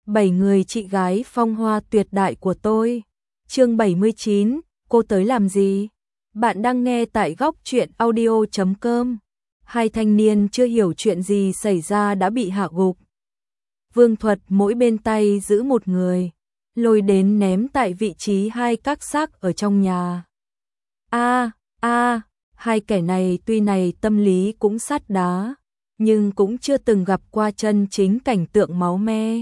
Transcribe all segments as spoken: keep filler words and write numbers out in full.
bảy người chị gái phong hoa tuyệt đại của tôi. Chương bảy mươi chín, cô tới làm gì? Bạn đang nghe tại góc truyện audio chấm com. Hai thanh niên chưa hiểu chuyện gì xảy ra đã bị hạ gục. Vương Thuật mỗi bên tay giữ một người, lôi đến ném tại vị trí hai các xác ở trong nhà. A, a, hai kẻ này tuy này tâm lý cũng sắt đá, nhưng cũng chưa từng gặp qua chân chính cảnh tượng máu me.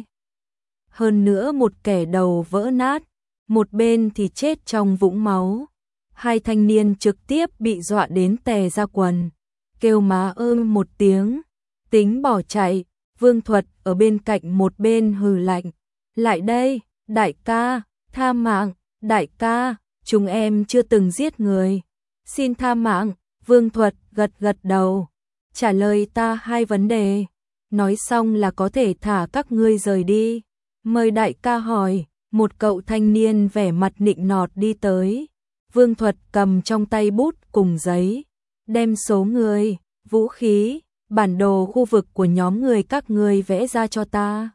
Hơn nữa một kẻ đầu vỡ nát, một bên thì chết trong vũng máu. Hai thanh niên trực tiếp bị dọa đến tè ra quần, kêu má ơm một tiếng, tính bỏ chạy. Vương Thuật ở bên cạnh một bên hừ lạnh, lại đây, đại ca, tha mạng, đại ca, chúng em chưa từng giết người, xin tha mạng. Vương Thuật gật gật đầu, trả lời ta hai vấn đề, nói xong là có thể thả các ngươi rời đi. Mời đại ca hỏi. Một cậu thanh niên vẻ mặt nịnh nọt đi tới. Vương Thuật cầm trong tay bút cùng giấy, đem số người, vũ khí, bản đồ khu vực của nhóm người các ngươi vẽ ra cho ta.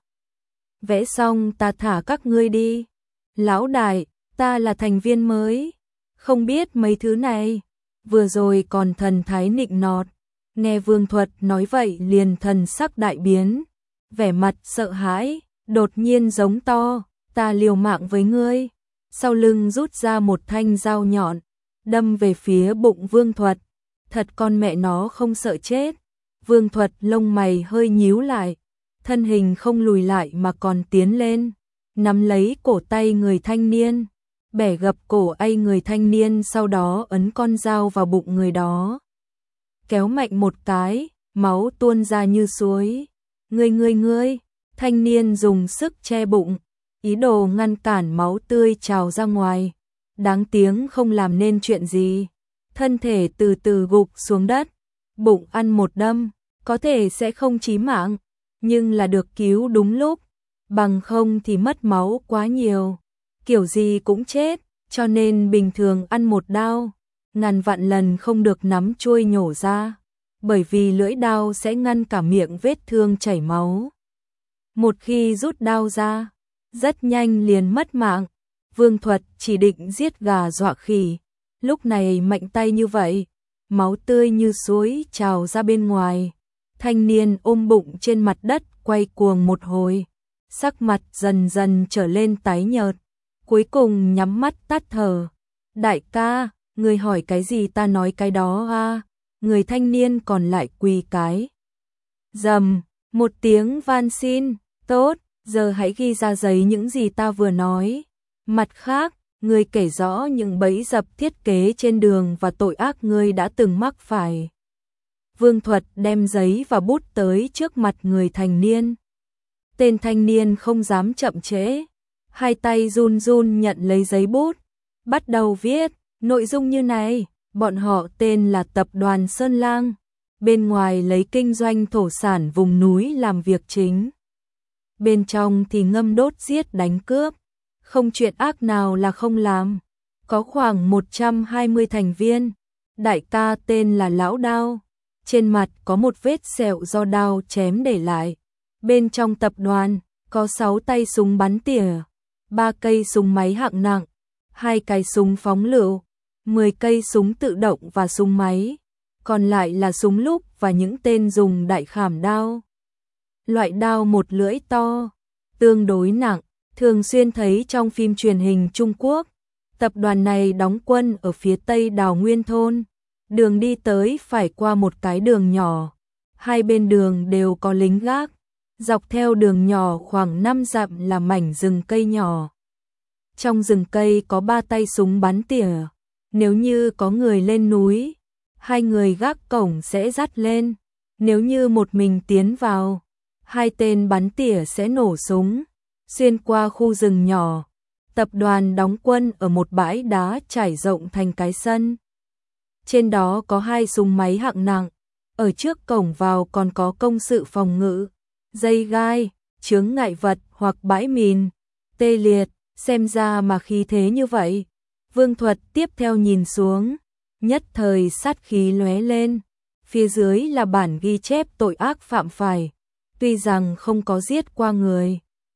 Vẽ xong ta thả các ngươi đi. Lão đại, ta là thành viên mới, không biết mấy thứ này. Vừa rồi còn thần thái nịnh nọt, nghe Vương Thuật nói vậy liền thần sắc đại biến, vẻ mặt sợ hãi, đột nhiên giống to, ta liều mạng với ngươi. Sau lưng rút ra một thanh dao nhọn, đâm về phía bụng Vương Thuật. Thật con mẹ nó không sợ chết. Vương Thuật lông mày hơi nhíu lại, thân hình không lùi lại mà còn tiến lên, nắm lấy cổ tay người thanh niên, bẻ gập cổ ai người thanh niên, sau đó ấn con dao vào bụng người đó. Kéo mạnh một cái, máu tuôn ra như suối. Ngươi ngươi ngươi, thanh niên dùng sức che bụng, ý đồ ngăn cản máu tươi trào ra ngoài. Đáng tiếng không làm nên chuyện gì, thân thể từ từ gục xuống đất. Bụng ăn một đâm, có thể sẽ không chí mạng, nhưng là được cứu đúng lúc, bằng không thì mất máu quá nhiều, kiểu gì cũng chết, cho nên bình thường ăn một đao, ngàn vạn lần không được nắm chuôi nhổ ra, bởi vì lưỡi đao sẽ ngăn cả miệng vết thương chảy máu. Một khi rút đao ra, rất nhanh liền mất mạng. Vương Thuật chỉ định giết gà dọa khỉ, lúc này mạnh tay như vậy, máu tươi như suối trào ra bên ngoài. Thanh niên ôm bụng trên mặt đất quay cuồng một hồi, sắc mặt dần dần trở lên tái nhợt, cuối cùng nhắm mắt tắt thở. Đại ca, người hỏi cái gì ta nói cái đó a. Người thanh niên còn lại quỳ cái. Dầm, một tiếng van xin, tốt, giờ hãy ghi ra giấy những gì ta vừa nói. Mặt khác, ngươi kể rõ những bẫy dập thiết kế trên đường và tội ác ngươi đã từng mắc phải. Vương Thuật đem giấy và bút tới trước mặt người thanh niên. Tên thanh niên không dám chậm trễ, hai tay run run nhận lấy giấy bút, bắt đầu viết. Nội dung như này, bọn họ tên là Tập đoàn Sơn Lang, bên ngoài lấy kinh doanh thổ sản vùng núi làm việc chính, bên trong thì ngâm đốt giết đánh cướp, không chuyện ác nào là không làm. Có khoảng một trăm hai mươi thành viên. Đại ca tên là Lão Đao, trên mặt có một vết sẹo do đao chém để lại. Bên trong tập đoàn có sáu tay súng bắn tỉa, ba cây súng máy hạng nặng, hai cái súng phóng lựu, mười cây súng tự động và súng máy, còn lại là súng lúp và những tên dùng đại khảm đao. Loại đao một lưỡi to, tương đối nặng, thường xuyên thấy trong phim truyền hình Trung Quốc. Tập đoàn này đóng quân ở phía tây Đào Nguyên thôn, đường đi tới phải qua một cái đường nhỏ, hai bên đường đều có lính gác, dọc theo đường nhỏ khoảng năm dặm là mảnh rừng cây nhỏ. Trong rừng cây có ba tay súng bắn tỉa, nếu như có người lên núi, hai người gác cổng sẽ dắt lên, nếu như một mình tiến vào, hai tên bắn tỉa sẽ nổ súng. Xuyên qua khu rừng nhỏ, tập đoàn đóng quân ở một bãi đá trải rộng thành cái sân. Trên đó có hai súng máy hạng nặng, ở trước cổng vào còn có công sự phòng ngự, dây gai, chướng ngại vật hoặc bãi mìn. Tê liệt, xem ra mà khí thế như vậy. Vương Thuật tiếp theo nhìn xuống, nhất thời sát khí lóe lên. Phía dưới là bản ghi chép tội ác phạm phải, tuy rằng không có giết qua người,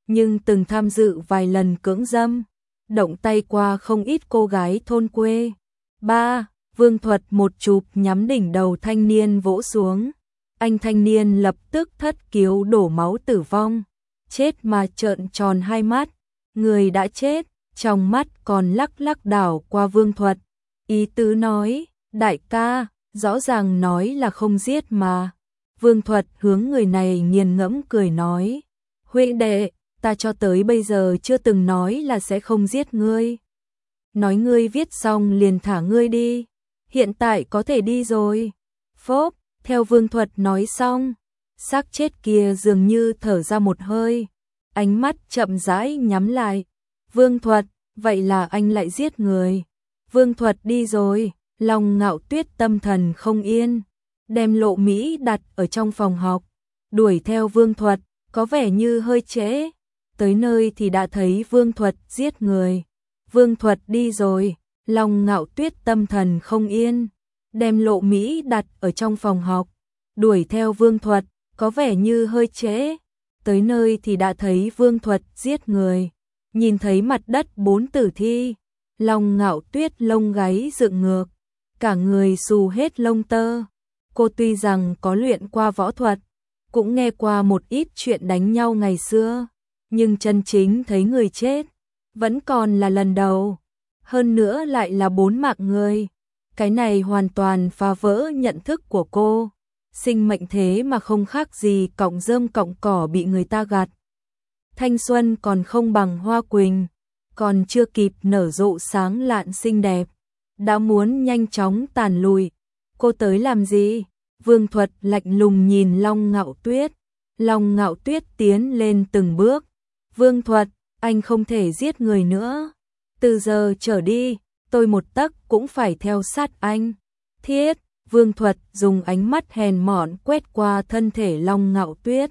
nhưng từng tham dự vài lần cưỡng dâm, động tay qua không ít cô gái thôn quê. ba. Vương Thuật một chụp nhắm đỉnh đầu thanh niên vỗ xuống. Anh thanh niên lập tức thất khiếu đổ máu tử vong, chết mà trợn tròn hai mắt, người đã chết, trong mắt còn lắc lắc đảo qua Vương Thuật. Ý tứ nói, đại ca, rõ ràng nói là không giết mà. Vương Thuật hướng người này nghiền ngẫm cười nói, huynh đệ, ta cho tới bây giờ chưa từng nói là sẽ không giết ngươi. Nói ngươi viết xong liền thả ngươi đi, hiện tại có thể đi rồi. Phốp, theo Vương Thuật nói xong, xác chết kia dường như thở ra một hơi, ánh mắt chậm rãi nhắm lại. Vương Thuật, vậy là anh lại giết người. Vương Thuật đi rồi, Long Ngạo Tuyết tâm thần không yên, đem Lộ Mỹ đặt ở trong phòng học, đuổi theo Vương Thuật, có vẻ như hơi trễ. Tới nơi thì đã thấy Vương Thuật giết người. Vương Thuật đi rồi, Long Ngạo Tuyết tâm thần không yên, đem Lộ Mỹ đặt ở trong phòng học, đuổi theo Vương Thuật, có vẻ như hơi trễ. Tới nơi thì đã thấy Vương Thuật giết người. Nhìn thấy mặt đất bốn tử thi, Long Ngạo Tuyết lông gáy dựng ngược, cả người xù hết lông tơ. Cô tuy rằng có luyện qua võ thuật, cũng nghe qua một ít chuyện đánh nhau ngày xưa, nhưng chân chính thấy người chết vẫn còn là lần đầu, hơn nữa lại là bốn mạng người. Cái này hoàn toàn phá vỡ nhận thức của cô. Sinh mệnh thế mà không khác gì cọng rơm cọng cỏ bị người ta gặt. Thanh xuân còn không bằng hoa quỳnh, còn chưa kịp nở rộ sáng lạn xinh đẹp, đã muốn nhanh chóng tàn lùi. Cô tới làm gì? Vương Thuật lạnh lùng nhìn Long Ngạo Tuyết. Long Ngạo Tuyết tiến lên từng bước. Vương Thuật, anh không thể giết người nữa. Từ giờ trở đi, tôi một tấc cũng phải theo sát anh. Thiết, Vương Thuật dùng ánh mắt hèn mọn quét qua thân thể Long Ngạo Tuyết.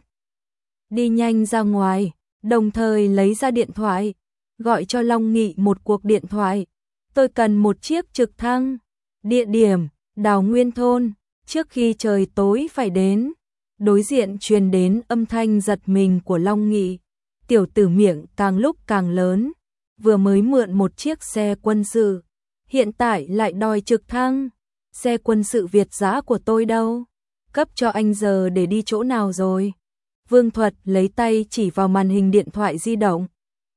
Đi nhanh ra ngoài, đồng thời lấy ra điện thoại, gọi cho Long Nghị một cuộc điện thoại. Tôi cần một chiếc trực thăng. Địa điểm, Đào Nguyên Thôn, trước khi trời tối phải đến. Đối diện truyền đến âm thanh giật mình của Long Nghị. Tiểu tử miệng càng lúc càng lớn, vừa mới mượn một chiếc xe quân sự, hiện tại lại đòi trực thăng. Xe quân sự Việt giã của tôi đâu? Cấp cho anh giờ để đi chỗ nào rồi? Vương Thuật lấy tay chỉ vào màn hình điện thoại di động,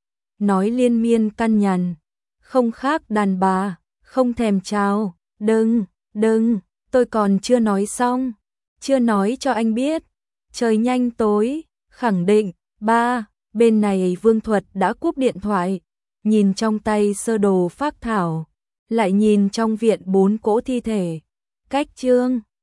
nói liên miên căn nhằn, không khác đàn bà, không thèm chào. Đừng, đừng, tôi còn chưa nói xong, chưa nói cho anh biết. Trời nhanh tối, khẳng định. Ba, bên này Vương Thuật đã cúp điện thoại, nhìn trong tay sơ đồ phác thảo, lại nhìn trong viện bốn cỗ thi thể. Cách chương